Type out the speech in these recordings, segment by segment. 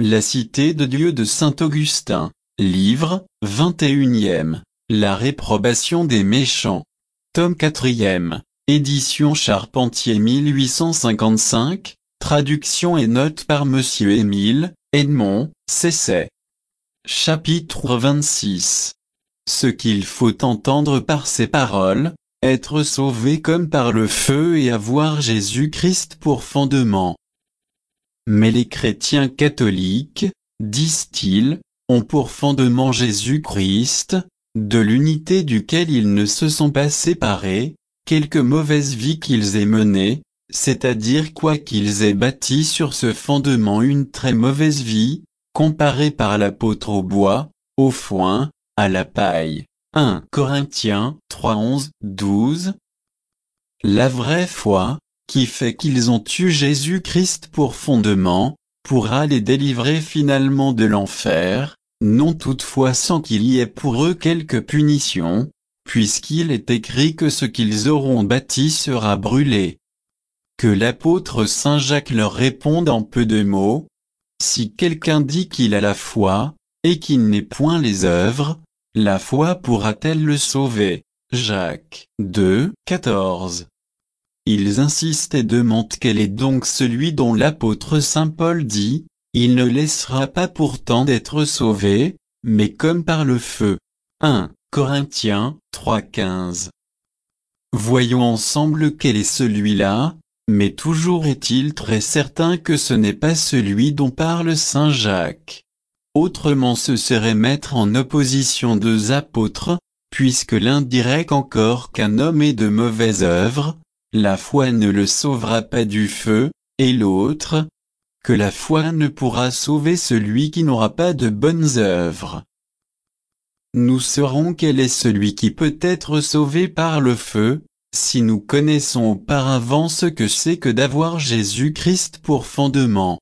La cité de Dieu de saint Augustin, livre, 21e, La réprobation des méchants. Tome 4e, édition Charpentier 1855, traduction et notes par Monsieur Émile, Edmond, Cesset. Chapitre 26. Ce qu'il faut entendre par ces paroles, être sauvé comme par le feu et avoir Jésus-Christ pour fondement. Mais les chrétiens catholiques, disent-ils, ont pour fondement Jésus-Christ, de l'unité duquel ils ne se sont pas séparés, quelque mauvaise vie qu'ils aient menée, c'est-à-dire quoi qu'ils aient bâti sur ce fondement une très mauvaise vie, comparée par l'apôtre au bois, au foin, à la paille. 1 Corinthiens 3, 11, 12. La vraie foi, qui fait qu'ils ont eu Jésus-Christ pour fondement, pourra les délivrer finalement de l'enfer, non toutefois sans qu'il y ait pour eux quelque punition, puisqu'il est écrit que ce qu'ils auront bâti sera brûlé. Que l'apôtre Saint Jacques leur réponde en peu de mots. Si quelqu'un dit qu'il a la foi, et qu'il n'ait point les œuvres, la foi pourra-t-elle le sauver? Jacques 2, 14. Ils insistent et demandent quel est donc celui dont l'apôtre Saint Paul dit, il ne laissera pas pourtant d'être sauvé, mais comme par le feu. 1 Corinthiens 3, 15. Voyons ensemble quel est celui-là, mais toujours est-il très certain que ce n'est pas celui dont parle Saint Jacques. Autrement ce serait mettre en opposition deux apôtres, puisque l'un dirait qu'encore qu'un homme ait de mauvaises œuvres, la foi ne le sauvera pas du feu, et l'autre, que la foi ne pourra sauver celui qui n'aura pas de bonnes œuvres. Nous saurons quel est celui qui peut être sauvé par le feu, si nous connaissons auparavant ce que c'est que d'avoir Jésus-Christ pour fondement.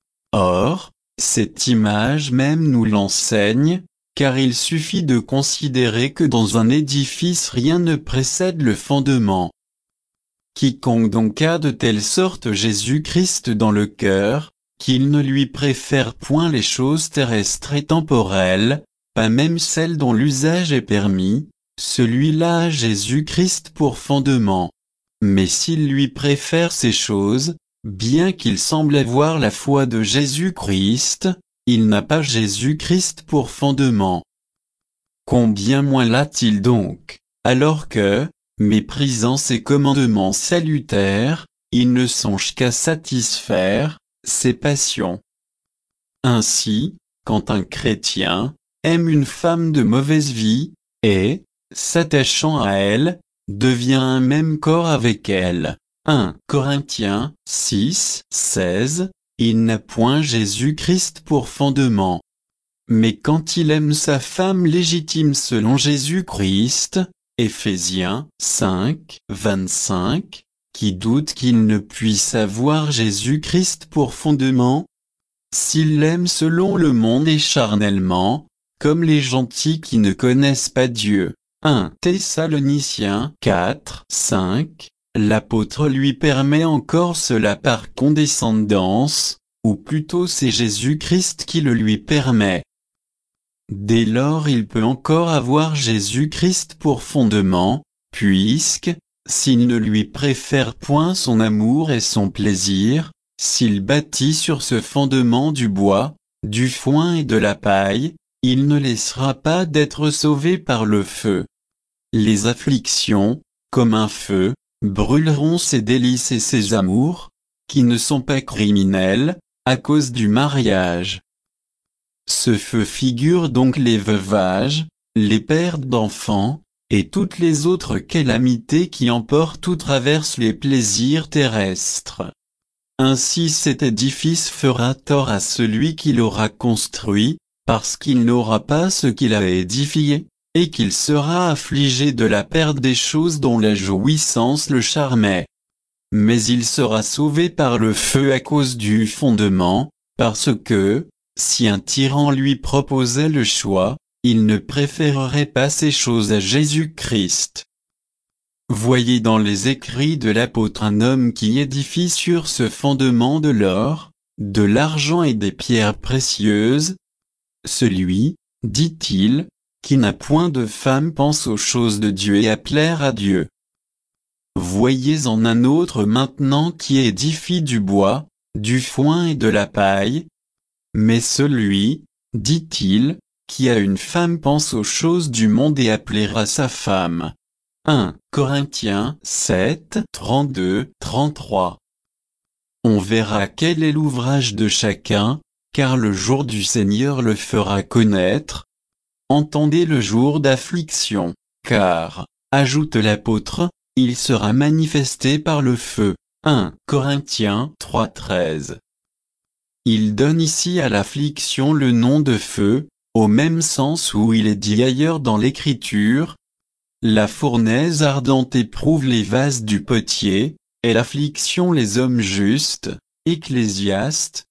Or, cette image même nous l'enseigne, car il suffit de considérer que dans un édifice rien ne précède le fondement. Quiconque donc a de telle sorte Jésus-Christ dans le cœur, qu'il ne lui préfère point les choses terrestres et temporelles, pas même celles dont l'usage est permis, celui-là a Jésus-Christ pour fondement. Mais s'il lui préfère ces choses, bien qu'il semble avoir la foi de Jésus-Christ, il n'a pas Jésus-Christ pour fondement. Combien moins l'a-t-il donc, alors que, méprisant ses commandements salutaires, il ne songe qu'à satisfaire ses passions. Ainsi, quand un chrétien aime une femme de mauvaise vie, et, s'attachant à elle, devient un même corps avec elle. 1 Corinthiens 6, 16, il n'a point Jésus-Christ pour fondement. Mais quand il aime sa femme légitime selon Jésus-Christ, Éphésiens 5, 25, qui doute qu'il ne puisse avoir Jésus-Christ pour fondement? S'il l'aime selon le monde et charnellement, comme les gentils qui ne connaissent pas Dieu. 1 Thessaloniciens 4, 5, l'apôtre lui permet encore cela par condescendance, ou plutôt c'est Jésus-Christ qui le lui permet. Dès lors il peut encore avoir Jésus-Christ pour fondement, puisque, s'il ne lui préfère point son amour et son plaisir, s'il bâtit sur ce fondement du bois, du foin et de la paille, il ne laissera pas d'être sauvé par le feu. Les afflictions, comme un feu, brûleront ses délices et ses amours, qui ne sont pas criminels, à cause du mariage. Ce feu figure donc les veuvages, les pertes d'enfants, et toutes les autres calamités qui emportent ou traversent les plaisirs terrestres. Ainsi cet édifice fera tort à celui qui l'aura construit, parce qu'il n'aura pas ce qu'il a édifié, et qu'il sera affligé de la perte des choses dont la jouissance le charmait. Mais il sera sauvé par le feu à cause du fondement, parce que, si un tyran lui proposait le choix, il ne préférerait pas ces choses à Jésus-Christ. Voyez dans les écrits de l'apôtre un homme qui édifie sur ce fondement de l'or, de l'argent et des pierres précieuses. Celui, dit-il, qui n'a point de femme pense aux choses de Dieu et à plaire à Dieu. Voyez-en un autre maintenant qui édifie du bois, du foin et de la paille. Mais celui, dit-il, qui a une femme pense aux choses du monde et à plaire à sa femme. 1 Corinthiens 7, 32-33. On verra quel est l'ouvrage de chacun, car le jour du Seigneur le fera connaître. Entendez le jour d'affliction, car, ajoute l'apôtre, il sera manifesté par le feu. 1 Corinthiens 3:13. Il donne ici à l'affliction le nom de feu, au même sens où il est dit ailleurs dans l'Écriture. La fournaise ardente éprouve les vases du potier, et l'affliction les hommes justes. Ecclésiaste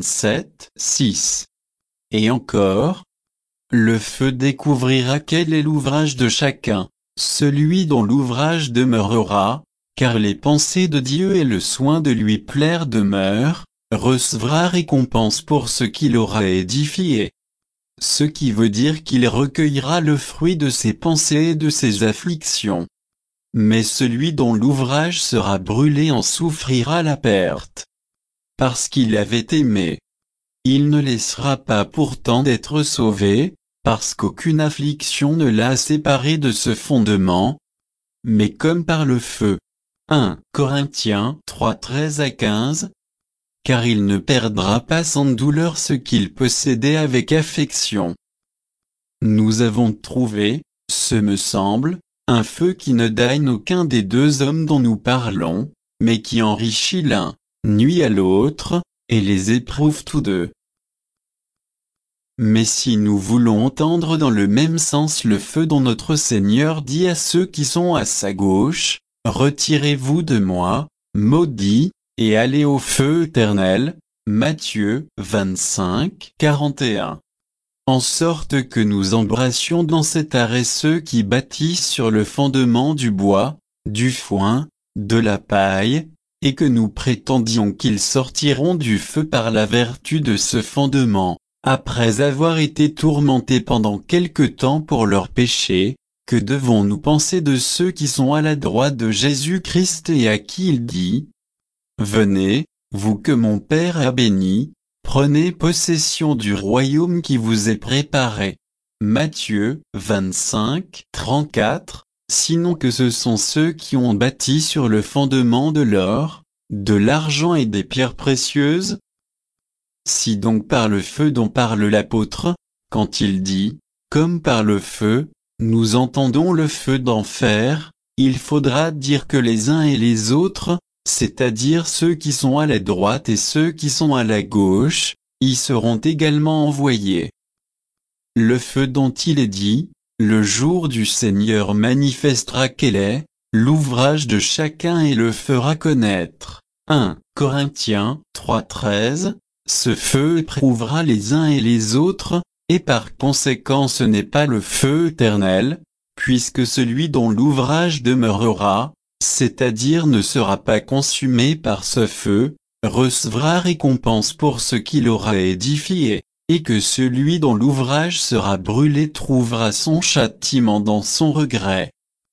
27:6. Et encore, le feu découvrira quel est l'ouvrage de chacun, celui dont l'ouvrage demeurera, car les pensées de Dieu et le soin de lui plaire demeurent, recevra récompense pour ce qu'il aura édifié. Ce qui veut dire qu'il recueillera le fruit de ses pensées et de ses afflictions. Mais celui dont l'ouvrage sera brûlé en souffrira la perte. Parce qu'il avait aimé. Il ne laissera pas pourtant d'être sauvé, parce qu'aucune affliction ne l'a séparé de ce fondement, mais comme par le feu. 1 Corinthiens 3:13-15. Car il ne perdra pas sans douleur ce qu'il possédait avec affection. Nous avons trouvé, ce me semble, un feu qui ne daigne aucun des deux hommes dont nous parlons, mais qui enrichit l'un, nuit à l'autre, et les éprouve tous deux. Mais si nous voulons entendre dans le même sens le feu dont notre Seigneur dit à ceux qui sont à sa gauche, « Retirez-vous de moi, maudits, et allez au feu éternel » Matthieu 25:41. En sorte que nous embrassions dans cet arrêt ceux qui bâtissent sur le fondement du bois, du foin, de la paille, et que nous prétendions qu'ils sortiront du feu par la vertu de ce fondement, après avoir été tourmentés pendant quelque temps pour leurs péchés. Que devons-nous penser de ceux qui sont à la droite de Jésus-Christ et à qui il dit : Venez, vous que mon Père a bénis, prenez possession du royaume qui vous est préparé. Matthieu 25:34. Sinon que ce sont ceux qui ont bâti sur le fondement de l'or, de l'argent et des pierres précieuses. Si donc par le feu dont parle l'apôtre, quand il dit, comme par le feu, nous entendons le feu d'enfer, il faudra dire que les uns et les autres, c'est-à-dire ceux qui sont à la droite et ceux qui sont à la gauche, y seront également envoyés. Le feu dont il est dit, le jour du Seigneur manifestera quel est l'ouvrage de chacun et le fera connaître. 1 Corinthiens 3:13. Ce feu éprouvera les uns et les autres, et par conséquent ce n'est pas le feu éternel, puisque celui dont l'ouvrage demeurera, c'est-à-dire ne sera pas consumé par ce feu, recevra récompense pour ce qu'il aura édifié, et que celui dont l'ouvrage sera brûlé trouvera son châtiment dans son regret.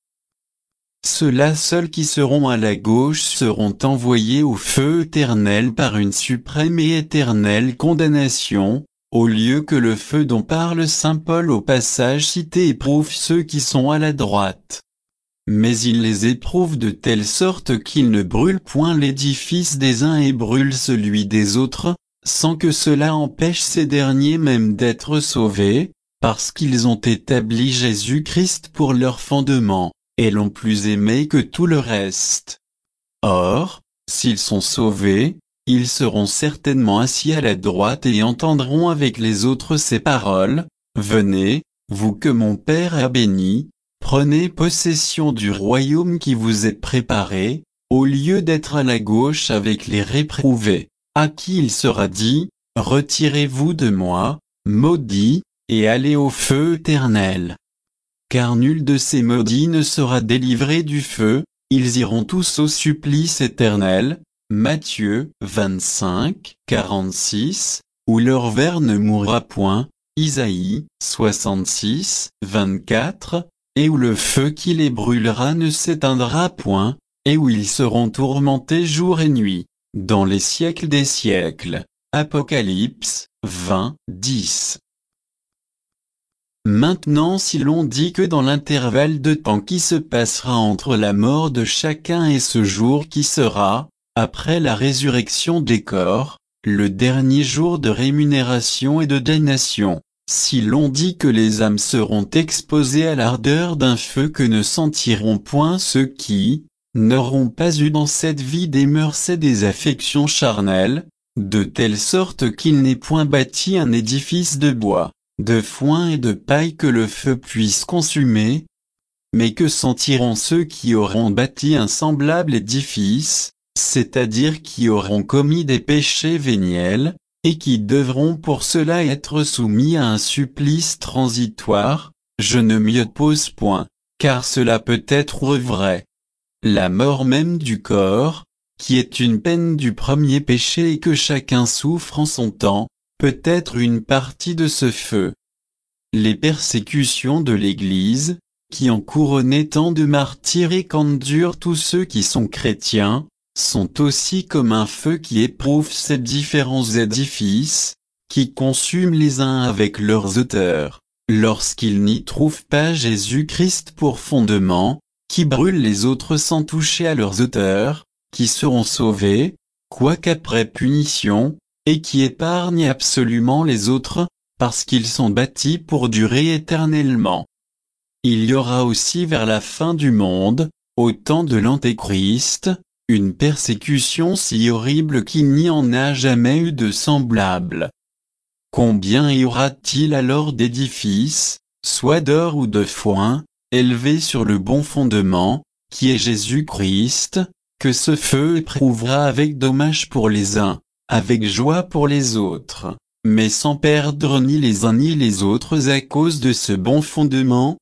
Ceux-là seuls qui seront à la gauche seront envoyés au feu éternel par une suprême et éternelle condamnation, au lieu que le feu dont parle saint Paul au passage cité éprouve ceux qui sont à la droite. Mais il les éprouve de telle sorte qu'il ne brûle point l'édifice des uns et brûle celui des autres, sans que cela empêche ces derniers même d'être sauvés, parce qu'ils ont établi Jésus-Christ pour leur fondement, et l'ont plus aimé que tout le reste. Or, s'ils sont sauvés, ils seront certainement assis à la droite et entendront avec les autres ces paroles, « Venez, vous que mon Père a bénis, prenez possession du royaume qui vous est préparé, au lieu d'être à la gauche avec les réprouvés, à qui il sera dit, retirez-vous de moi, maudits, et allez au feu éternel. Car nul de ces maudits ne sera délivré du feu, ils iront tous au supplice éternel, Matthieu 25, 46, où leur ver ne mourra point, Isaïe 66, 24, et où le feu qui les brûlera ne s'éteindra point, et où ils seront tourmentés jour et nuit, dans les siècles des siècles. Apocalypse 20, 10. Maintenant, si l'on dit que dans l'intervalle de temps qui se passera entre la mort de chacun et ce jour qui sera, après la résurrection des corps, le dernier jour de rémunération et de damnation, si l'on dit que les âmes seront exposées à l'ardeur d'un feu que ne sentiront point ceux qui n'auront pas eu dans cette vie des mœurs et des affections charnelles, de telle sorte qu'il n'est point bâti un édifice de bois, de foin et de paille que le feu puisse consumer, mais que sentiront ceux qui auront bâti un semblable édifice, c'est-à-dire qui auront commis des péchés véniels, et qui devront pour cela être soumis à un supplice transitoire. Je ne m'y oppose point, car cela peut être vrai. La mort même du corps, qui est une peine du premier péché et que chacun souffre en son temps, peut être une partie de ce feu. Les persécutions de l'Église, qui ont couronné tant de martyrs et qu'endurent tous ceux qui sont chrétiens, sont aussi comme un feu qui éprouve ces différents édifices, qui consument les uns avec leurs auteurs, lorsqu'ils n'y trouvent pas Jésus-Christ pour fondement, qui brûlent les autres sans toucher à leurs auteurs, qui seront sauvés, quoiqu'après punition, et qui épargnent absolument les autres, parce qu'ils sont bâtis pour durer éternellement. Il y aura aussi vers la fin du monde, au temps de l'Antéchrist, une persécution si horrible qu'il n'y en a jamais eu de semblable. Combien y aura-t-il alors d'édifices, soit d'or ou de foin, élevés sur le bon fondement, qui est Jésus-Christ, que ce feu éprouvera avec dommage pour les uns, avec joie pour les autres, mais sans perdre ni les uns ni les autres à cause de ce bon fondement?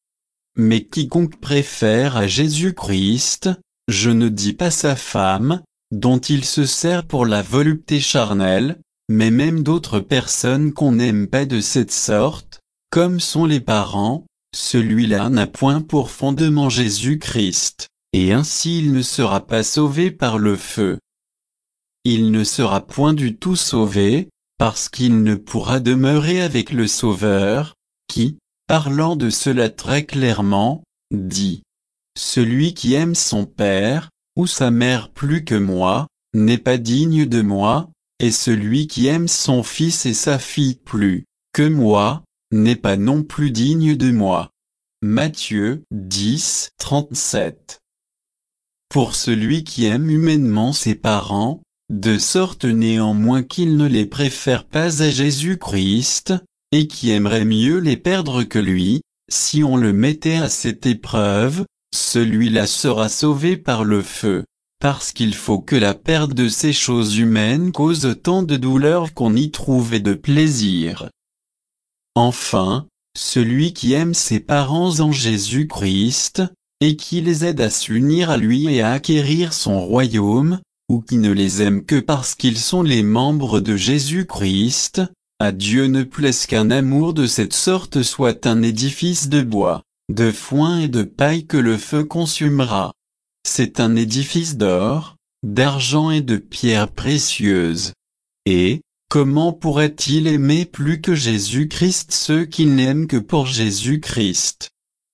Mais quiconque préfère à Jésus-Christ, je ne dis pas sa femme, dont il se sert pour la volupté charnelle, mais même d'autres personnes qu'on n'aime pas de cette sorte, comme sont les parents, celui-là n'a point pour fondement Jésus-Christ, et ainsi il ne sera pas sauvé par le feu. Il ne sera point du tout sauvé, parce qu'il ne pourra demeurer avec le Sauveur, qui, parlant de cela très clairement, dit: celui qui aime son père, ou sa mère plus que moi, n'est pas digne de moi, et celui qui aime son fils et sa fille plus que moi, n'est pas non plus digne de moi. Matthieu 10, 37. Pour celui qui aime humainement ses parents, de sorte néanmoins qu'il ne les préfère pas à Jésus-Christ, et qui aimerait mieux les perdre que lui, si on le mettait à cette épreuve, celui-là sera sauvé par le feu, parce qu'il faut que la perte de ces choses humaines cause autant de douleur qu'on y trouve de plaisir. Enfin, celui qui aime ses parents en Jésus-Christ, et qui les aide à s'unir à lui et à acquérir son royaume, ou qui ne les aime que parce qu'ils sont les membres de Jésus-Christ, à Dieu ne plaise qu'un amour de cette sorte soit un édifice de bois, de foin et de paille que le feu consumera. C'est un édifice d'or, d'argent et de pierres précieuses. Et, comment pourrait-il aimer plus que Jésus-Christ ceux qui n'aiment que pour Jésus-Christ?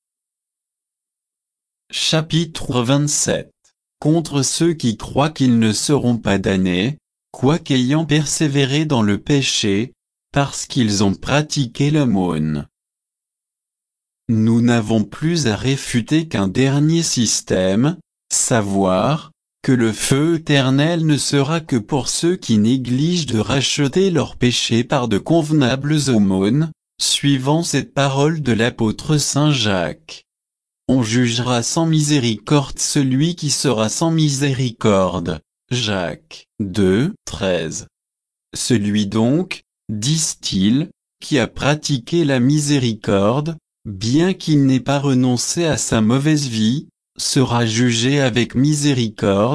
Chapitre 27. Contre ceux qui croient qu'ils ne seront pas damnés, quoiqu'ayant persévéré dans le péché, parce qu'ils ont pratiqué l'aumône. Nous n'avons plus à réfuter qu'un dernier système, savoir, que le feu éternel ne sera que pour ceux qui négligent de racheter leurs péchés par de convenables aumônes, suivant cette parole de l'apôtre Saint Jacques. On jugera sans miséricorde celui qui sera sans miséricorde. Jacques 2, 13. Celui donc, disent-ils, qui a pratiqué la miséricorde, bien qu'il n'ait pas renoncé à sa mauvaise vie, sera jugé avec miséricorde,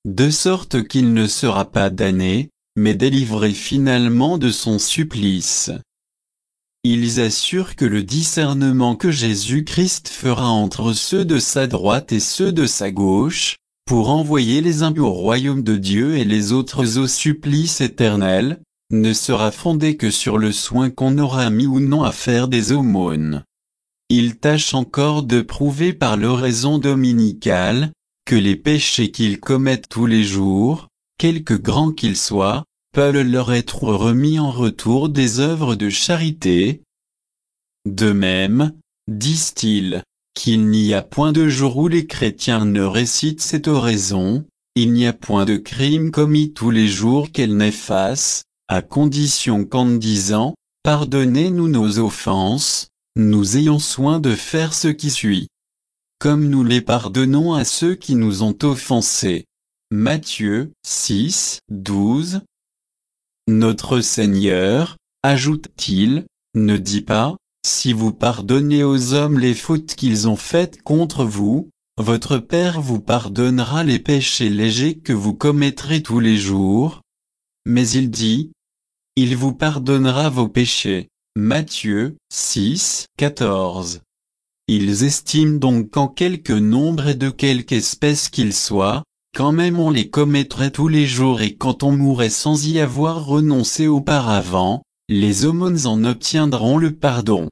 de sorte qu'il ne sera pas damné, mais délivré finalement de son supplice. Ils assurent que le discernement que Jésus-Christ fera entre ceux de sa droite et ceux de sa gauche, pour envoyer les uns au royaume de Dieu et les autres au supplice éternel, ne sera fondé que sur le soin qu'on aura mis ou non à faire des aumônes. Ils tâchent encore de prouver par l'oraison dominicale, que les péchés qu'ils commettent tous les jours, quelque grands qu'ils soient, peuvent leur être remis en retour des œuvres de charité. De même, disent-ils, qu'il n'y a point de jour où les chrétiens ne récitent cette oraison, il n'y a point de crime commis tous les jours qu'elle n'efface, à condition qu'en disant, pardonnez-nous nos offenses, nous ayons soin de faire ce qui suit. Comme nous les pardonnons à ceux qui nous ont offensés. Matthieu 6, 12. Notre Seigneur, ajoute-t-il, ne dit pas, si vous pardonnez aux hommes les fautes qu'ils ont faites contre vous, votre Père vous pardonnera les péchés légers que vous commettrez tous les jours. Mais il dit, il vous pardonnera vos péchés. Matthieu 6, 14. Ils estiment donc qu'en quelque nombre et de quelque espèce qu'ils soient, quand même on les commettrait tous les jours et quand on mourrait sans y avoir renoncé auparavant, les aumônes en obtiendront le pardon.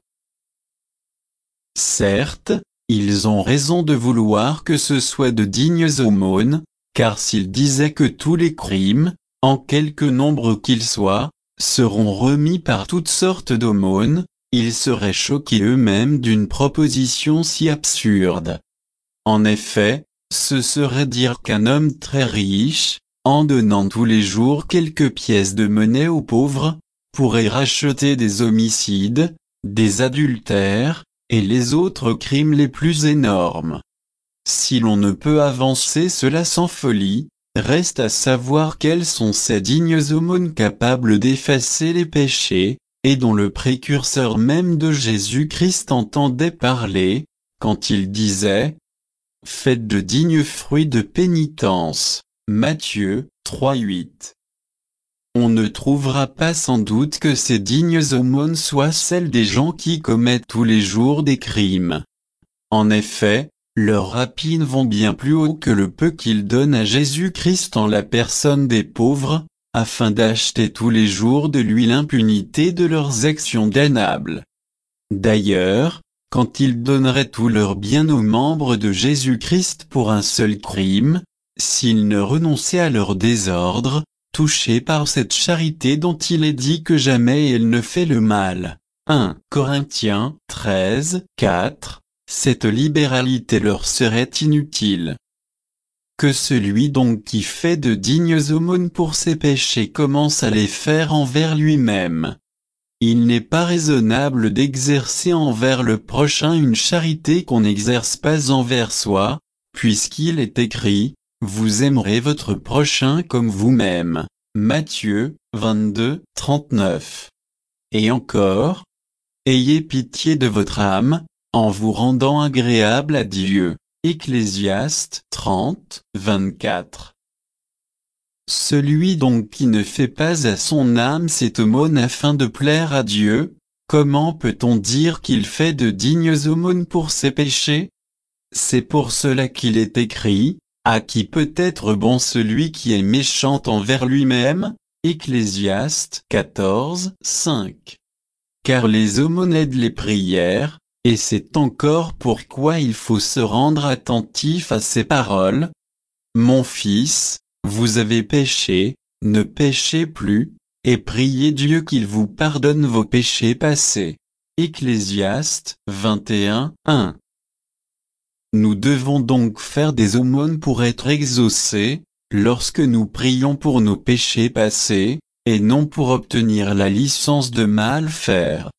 Certes, ils ont raison de vouloir que ce soit de dignes aumônes, car s'ils disaient que tous les crimes, en quelque nombre qu'ils soient, seront remis par toutes sortes d'aumônes, ils seraient choqués eux-mêmes d'une proposition si absurde. En effet, ce serait dire qu'un homme très riche, en donnant tous les jours quelques pièces de monnaie aux pauvres, pourrait racheter des homicides, des adultères, et les autres crimes les plus énormes. Si l'on ne peut avancer cela sans folie, reste à savoir quelles sont ces dignes aumônes capables d'effacer les péchés, et dont le précurseur même de Jésus-Christ entendait parler, quand il disait « Faites de dignes fruits de pénitence ». Matthieu 3,8. On ne trouvera pas sans doute que ces dignes aumônes soient celles des gens qui commettent tous les jours des crimes. En effet, leurs rapines vont bien plus haut que le peu qu'ils donnent à Jésus-Christ en la personne des pauvres, afin d'acheter tous les jours de lui l'impunité de leurs actions damnables. D'ailleurs, quand ils donneraient tous leurs biens aux membres de Jésus-Christ pour un seul crime, s'ils ne renonçaient à leur désordre, touchés par cette charité dont il est dit que jamais elle ne fait le mal. 1 Corinthiens 13, 4. Cette libéralité leur serait inutile. Que celui donc qui fait de dignes aumônes pour ses péchés commence à les faire envers lui-même. Il n'est pas raisonnable d'exercer envers le prochain une charité qu'on n'exerce pas envers soi, puisqu'il est écrit, vous aimerez votre prochain comme vous-même. Matthieu 22, 39. Et encore, ayez pitié de votre âme, en vous rendant agréable à Dieu. Ecclésiaste 30, 24. Celui donc qui ne fait pas à son âme cette aumône afin de plaire à Dieu, comment peut-on dire qu'il fait de dignes aumônes pour ses péchés? C'est pour cela qu'il est écrit, à qui peut être bon celui qui est méchant envers lui-même? Ecclésiaste 14, 5. Car les aumônes aident les prières, et c'est encore pourquoi il faut se rendre attentif à ces paroles. Mon fils, vous avez péché, ne péchez plus, et priez Dieu qu'il vous pardonne vos péchés passés. Ecclésiaste 21, 1. Nous devons donc faire des aumônes pour être exaucés, lorsque nous prions pour nos péchés passés, et non pour obtenir la licence de mal faire.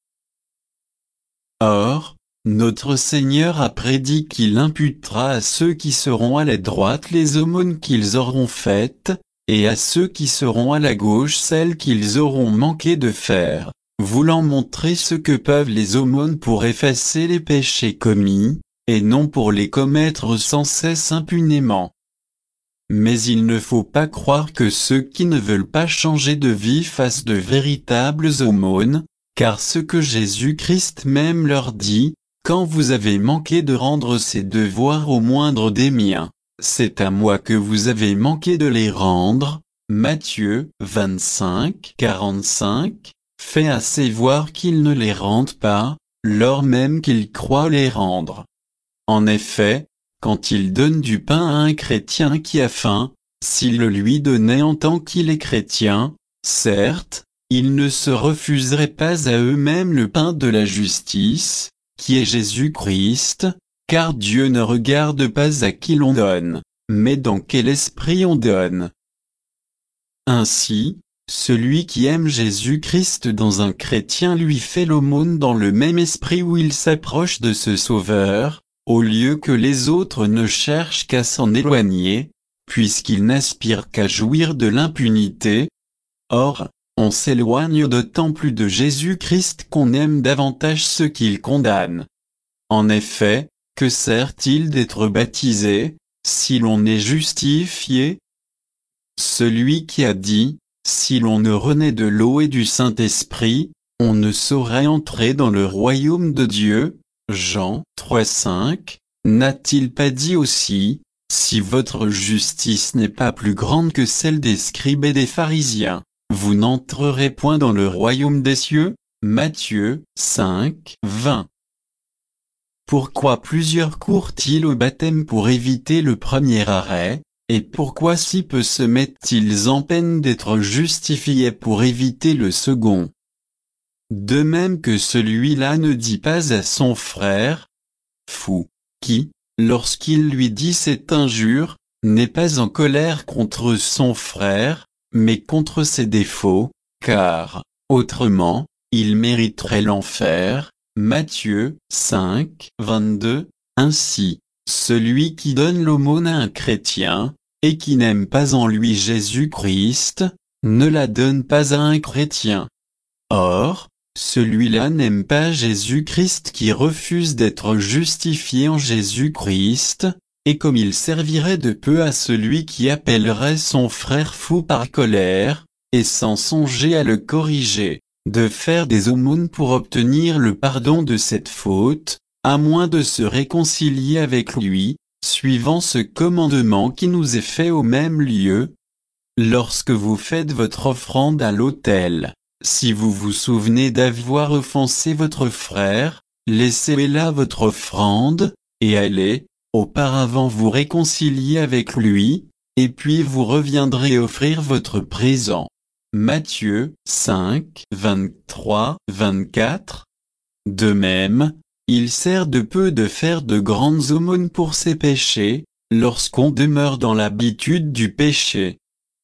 Or, notre Seigneur a prédit qu'il imputera à ceux qui seront à la droite les aumônes qu'ils auront faites, et à ceux qui seront à la gauche celles qu'ils auront manqué de faire, voulant montrer ce que peuvent les aumônes pour effacer les péchés commis, et non pour les commettre sans cesse impunément. Mais il ne faut pas croire que ceux qui ne veulent pas changer de vie fassent de véritables aumônes, car ce que Jésus-Christ même leur dit, quand vous avez manqué de rendre ces devoirs au moindre des miens, c'est à moi que vous avez manqué de les rendre. Matthieu 25, 45, fait assez voir qu'ils ne les rendent pas, lors même qu'ils croient les rendre. En effet, quand il donne du pain à un chrétien qui a faim, s'il le lui donnait en tant qu'il est chrétien, certes, ils ne se refuseraient pas à eux-mêmes le pain de la justice, qui est Jésus-Christ, car Dieu ne regarde pas à qui l'on donne, mais dans quel esprit on donne. Ainsi, celui qui aime Jésus-Christ dans un chrétien lui fait l'aumône dans le même esprit où il s'approche de ce Sauveur, au lieu que les autres ne cherchent qu'à s'en éloigner, puisqu'ils n'aspirent qu'à jouir de l'impunité. Or, on s'éloigne d'autant plus de Jésus-Christ qu'on aime davantage ceux qu'il condamne. En effet, que sert-il d'être baptisé, si l'on est justifié? Celui qui a dit, si l'on ne renaît de l'eau et du Saint-Esprit, on ne saurait entrer dans le royaume de Dieu. Jean 3,5, n'a-t-il pas dit aussi, si votre justice n'est pas plus grande que celle des scribes et des pharisiens, vous n'entrerez point dans le royaume des cieux? Matthieu 5, 20. Pourquoi plusieurs courent-ils au baptême pour éviter le premier arrêt, et pourquoi si peu se mettent-ils en peine d'être justifiés pour éviter le second? De même que celui-là ne dit pas à son frère, fou, qui, lorsqu'il lui dit cette injure, n'est pas en colère contre son frère, mais contre ses défauts, car, autrement, il mériterait l'enfer. Matthieu 5, 22. Ainsi, celui qui donne l'aumône à un chrétien, et qui n'aime pas en lui Jésus-Christ, ne la donne pas à un chrétien. Or, celui-là n'aime pas Jésus-Christ qui refuse d'être justifié en Jésus-Christ, et comme il servirait de peu à celui qui appellerait son frère fou par colère, et sans songer à le corriger, de faire des aumônes pour obtenir le pardon de cette faute, à moins de se réconcilier avec lui, suivant ce commandement qui nous est fait au même lieu. Lorsque vous faites votre offrande à l'autel, si vous vous souvenez d'avoir offensé votre frère, laissez là votre offrande, et allez, auparavant vous réconcilier avec lui, et puis vous reviendrez offrir votre présent. Matthieu 5, 23, 24. De même, il sert de peu de faire de grandes aumônes pour ses péchés, lorsqu'on demeure dans l'habitude du péché.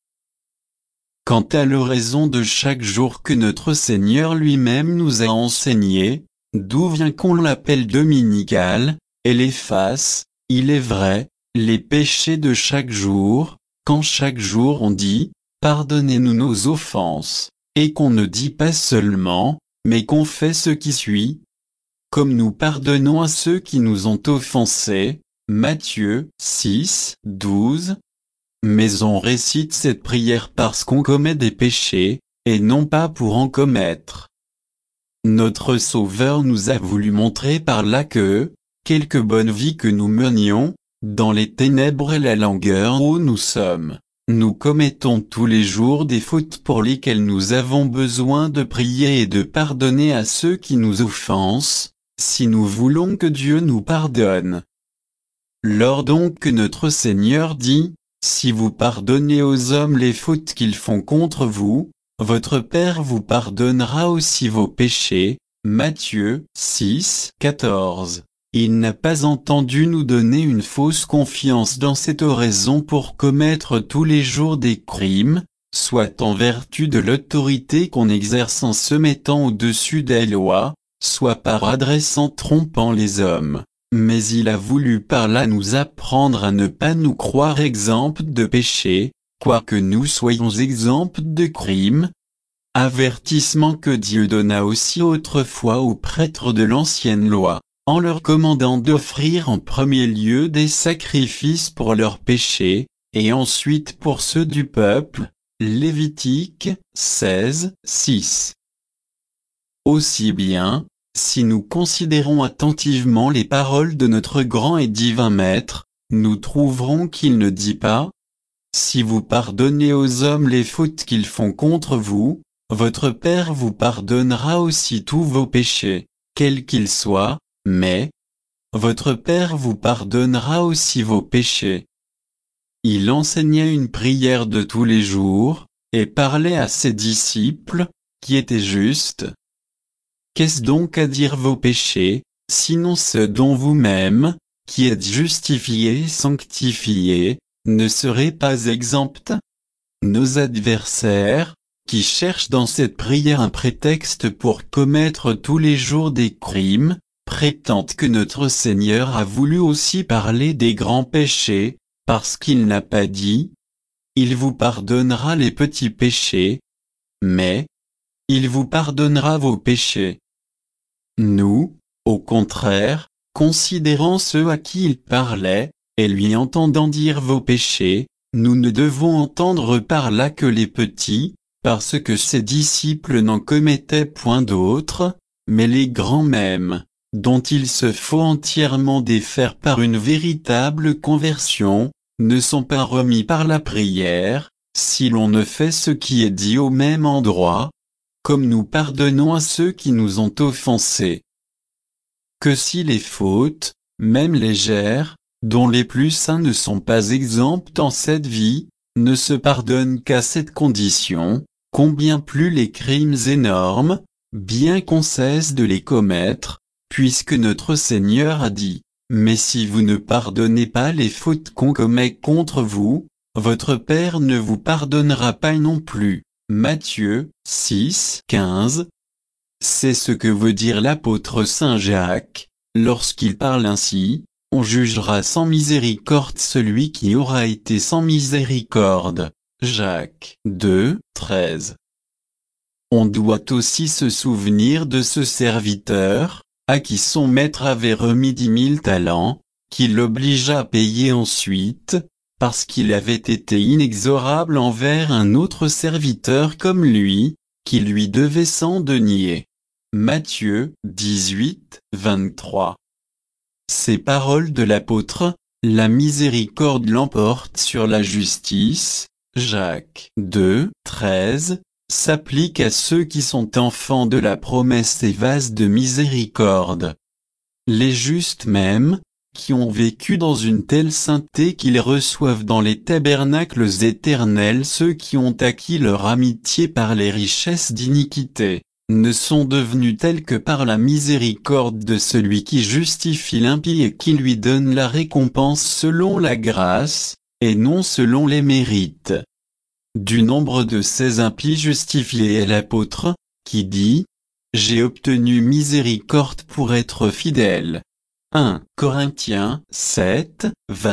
Quant à l'oraison de chaque jour que notre Seigneur lui-même nous a enseigné, d'où vient qu'on l'appelle dominicale, elle efface, il est vrai, les péchés de chaque jour, quand chaque jour on dit, pardonnez-nous nos offenses, et qu'on ne dit pas seulement, mais qu'on fait ce qui suit. Comme nous pardonnons à ceux qui nous ont offensés, Matthieu 6, 12. Mais on récite cette prière parce qu'on commet des péchés, et non pas pour en commettre. Notre Sauveur nous a voulu montrer par là que, quelque bonne vie que nous menions, dans les ténèbres et la langueur où nous sommes, nous commettons tous les jours des fautes pour lesquelles nous avons besoin de prier et de pardonner à ceux qui nous offensent, si nous voulons que Dieu nous pardonne. Lors donc que notre Seigneur dit, si vous pardonnez aux hommes les fautes qu'ils font contre vous, votre Père vous pardonnera aussi vos péchés. Matthieu 6, 14. Il n'a pas entendu nous donner une fausse confiance dans cette oraison pour commettre tous les jours des crimes, soit en vertu de l'autorité qu'on exerce en se mettant au-dessus des lois, soit par adresse en trompant les hommes. Mais il a voulu par là nous apprendre à ne pas nous croire exempts de péché, quoique nous soyons exempts de crimes. Avertissement que Dieu donna aussi autrefois aux prêtres de l'ancienne loi, en leur commandant d'offrir en premier lieu des sacrifices pour leurs péchés, et ensuite pour ceux du peuple, Lévitique 16, 6. Aussi bien, si nous considérons attentivement les paroles de notre grand et divin Maître, nous trouverons qu'il ne dit pas « Si vous pardonnez aux hommes les fautes qu'ils font contre vous, votre Père vous pardonnera aussi tous vos péchés, quels qu'ils soient, mais votre Père vous pardonnera aussi vos péchés. » Il enseignait une prière de tous les jours, et parlait à ses disciples, qui étaient justes. Qu'est-ce donc à dire vos péchés, sinon ceux dont vous-même, qui êtes justifiés et sanctifiés, ne serez pas exempts? Nos adversaires, qui cherchent dans cette prière un prétexte pour commettre tous les jours des crimes, prétendent que notre Seigneur a voulu aussi parler des grands péchés, parce qu'il n'a pas dit « Il vous pardonnera les petits péchés », mais « Il vous pardonnera vos péchés ». Nous, au contraire, considérant ceux à qui il parlait, et lui entendant dire vos péchés, nous ne devons entendre par là que les petits, parce que ses disciples n'en commettaient point d'autres, mais les grands mêmes, dont il se faut entièrement défaire par une véritable conversion, ne sont pas remis par la prière, si l'on ne fait ce qui est dit au même endroit, comme nous pardonnons à ceux qui nous ont offensés. Que si les fautes, même légères, dont les plus saints ne sont pas exempts en cette vie, ne se pardonnent qu'à cette condition, combien plus les crimes énormes, bien qu'on cesse de les commettre, puisque notre Seigneur a dit, « Mais si vous ne pardonnez pas les fautes qu'on commet contre vous, votre Père ne vous pardonnera pas non plus. » Matthieu 6, 15. C'est ce que veut dire l'apôtre Saint Jacques, lorsqu'il parle ainsi, « On jugera sans miséricorde celui qui aura été sans miséricorde. » Jacques 2, 13. On doit aussi se souvenir de ce serviteur, à qui son maître avait remis 10 000 talents, qui l'obligea à payer ensuite, parce qu'il avait été inexorable envers un autre serviteur comme lui, qui lui devait 100 deniers. Matthieu 18, 23. Ces paroles de l'apôtre, la miséricorde l'emporte sur la justice, Jacques 2, 13, s'appliquent à ceux qui sont enfants de la promesse et vases de miséricorde. Les justes même, qui ont vécu dans une telle sainteté qu'ils reçoivent dans les tabernacles éternels ceux qui ont acquis leur amitié par les richesses d'iniquité, ne sont devenus tels que par la miséricorde de celui qui justifie l'impie et qui lui donne la récompense selon la grâce, et non selon les mérites. Du nombre de ces impies justifiés est l'apôtre, qui dit « J'ai obtenu miséricorde pour être fidèle ». 1 Corinthiens 7,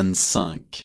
25.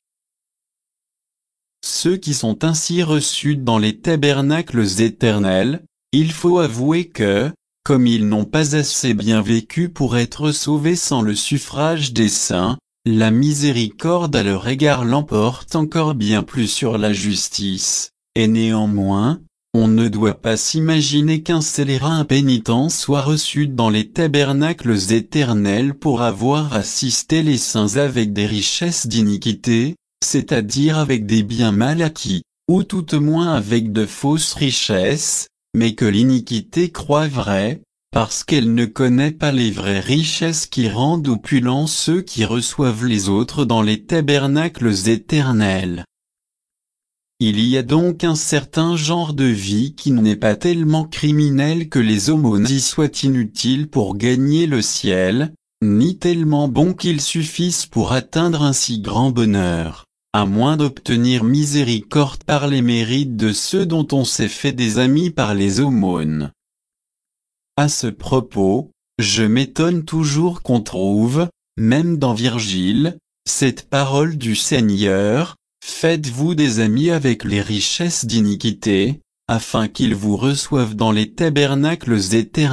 Ceux qui sont ainsi reçus dans les tabernacles éternels, il faut avouer que, comme ils n'ont pas assez bien vécu pour être sauvés sans le suffrage des saints, la miséricorde à leur égard l'emporte encore bien plus sur la justice, et néanmoins, on ne doit pas s'imaginer qu'un scélérat impénitent soit reçu dans les tabernacles éternels pour avoir assisté les saints avec des richesses d'iniquité, c'est-à-dire avec des biens mal acquis, ou tout au moins avec de fausses richesses, mais que l'iniquité croit vraie, parce qu'elle ne connaît pas les vraies richesses qui rendent opulents ceux qui reçoivent les autres dans les tabernacles éternels. Il y a donc un certain genre de vie qui n'est pas tellement criminel que les aumônes y soient inutiles pour gagner le ciel, ni tellement bon qu'il suffise pour atteindre un si grand bonheur, à moins d'obtenir miséricorde par les mérites de ceux dont on s'est fait des amis par les aumônes. À ce propos, je m'étonne toujours qu'on trouve, même dans Virgile, cette parole du Seigneur, « Faites-vous des amis avec les richesses d'iniquité, afin qu'ils vous reçoivent dans les tabernacles éternels. »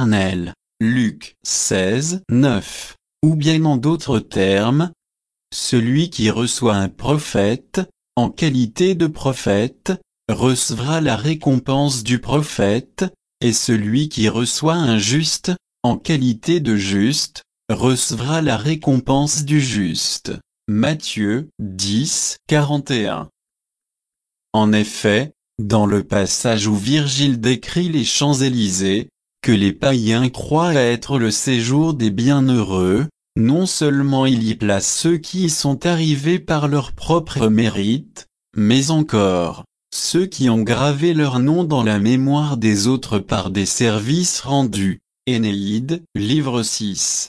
Luc 16, 9. Ou bien en d'autres termes, celui qui reçoit un prophète, en qualité de prophète, recevra la récompense du prophète, et celui qui reçoit un juste, en qualité de juste, recevra la récompense du juste. Matthieu 10, 41. En effet, dans le passage où Virgile décrit les Champs-Élysées, que les païens croient être le séjour des bienheureux, non seulement il y place ceux qui y sont arrivés par leur propre mérite, mais encore, ceux qui ont gravé leur nom dans la mémoire des autres par des services rendus. Énéide, livre 6.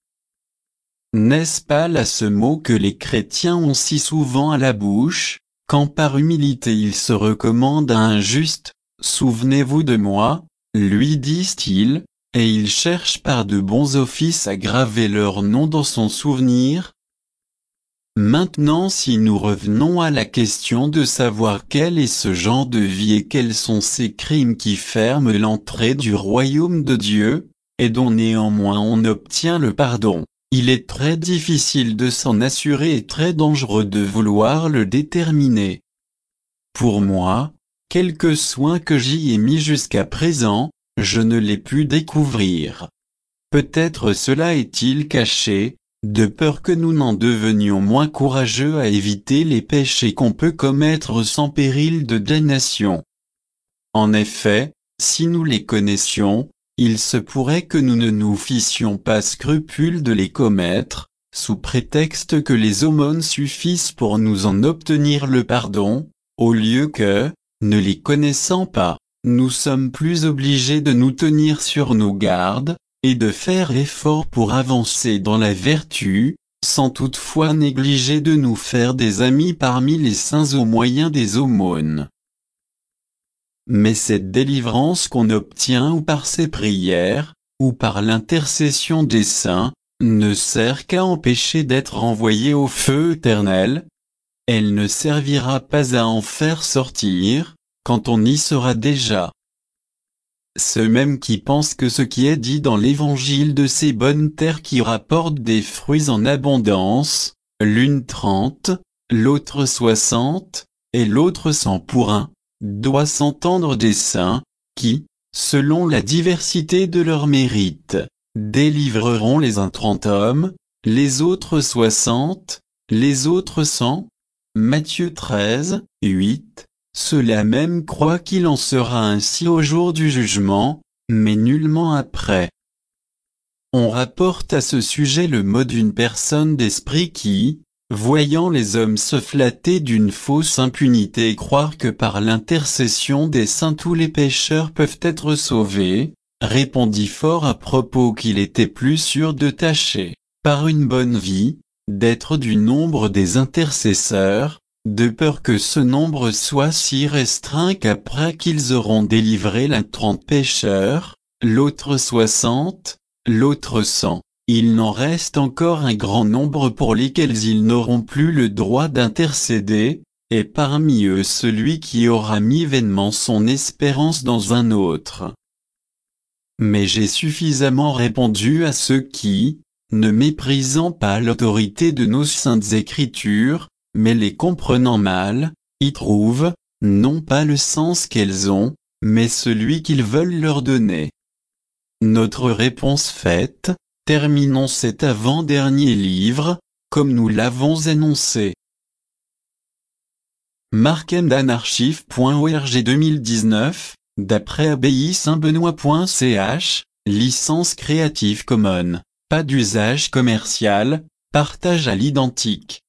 N'est-ce pas là ce mot que les chrétiens ont si souvent à la bouche, quand par humilité ils se recommandent à un juste, « Souvenez-vous de moi », lui disent-ils, et ils cherchent par de bons offices à graver leur nom dans son souvenir? Maintenant si nous revenons à la question de savoir quel est ce genre de vie et quels sont ces crimes qui ferment l'entrée du royaume de Dieu, et dont néanmoins on obtient le pardon, il est très difficile de s'en assurer et très dangereux de vouloir le déterminer. Pour moi, quelque soin que j'y ai mis jusqu'à présent, je ne l'ai pu découvrir. Peut-être cela est-il caché, de peur que nous n'en devenions moins courageux à éviter les péchés qu'on peut commettre sans péril de damnation. En effet, si nous les connaissions, il se pourrait que nous ne nous fissions pas scrupule de les commettre, sous prétexte que les aumônes suffisent pour nous en obtenir le pardon, au lieu que, ne les connaissant pas, nous sommes plus obligés de nous tenir sur nos gardes, et de faire effort pour avancer dans la vertu, sans toutefois négliger de nous faire des amis parmi les saints au moyen des aumônes. Mais cette délivrance qu'on obtient ou par ses prières, ou par l'intercession des saints, ne sert qu'à empêcher d'être envoyé au feu éternel. Elle ne servira pas à en faire sortir, quand on y sera déjà. Ceux mêmes qui pensent que ce qui est dit dans l'évangile de ces bonnes terres qui rapportent des fruits en abondance, l'une 30, l'autre 60, et l'autre 100 pour un, doit s'entendre des saints, qui, selon la diversité de leurs mérites, délivreront les uns 30 hommes, les autres 60, les autres 100. Matthieu 13, 8. Ceux-là même croient qu'il en sera ainsi au jour du jugement, mais nullement après. On rapporte à ce sujet le mot d'une personne d'esprit qui, voyant les hommes se flatter d'une fausse impunité et croire que par l'intercession des saints tous les pécheurs peuvent être sauvés, répondit fort à propos qu'il était plus sûr de tâcher, par une bonne vie, d'être du nombre des intercesseurs, de peur que ce nombre soit si restreint qu'après qu'ils auront délivré l'un 30 pécheurs, l'autre 60, l'autre 100, il n'en reste encore un grand nombre pour lesquels ils n'auront plus le droit d'intercéder, et parmi eux celui qui aura mis vainement son espérance dans un autre. Mais j'ai suffisamment répondu à ceux qui, ne méprisant pas l'autorité de nos saintes écritures, mais les comprenant mal, y trouvent, non pas le sens qu'elles ont, mais celui qu'ils veulent leur donner. Notre réponse faite, terminons cet avant-dernier livre, comme nous l'avons annoncé. markendanarchive.org 2019, d'après abbaye-saint-benoît.ch, licence Creative Commons, pas d'usage commercial, partage à l'identique.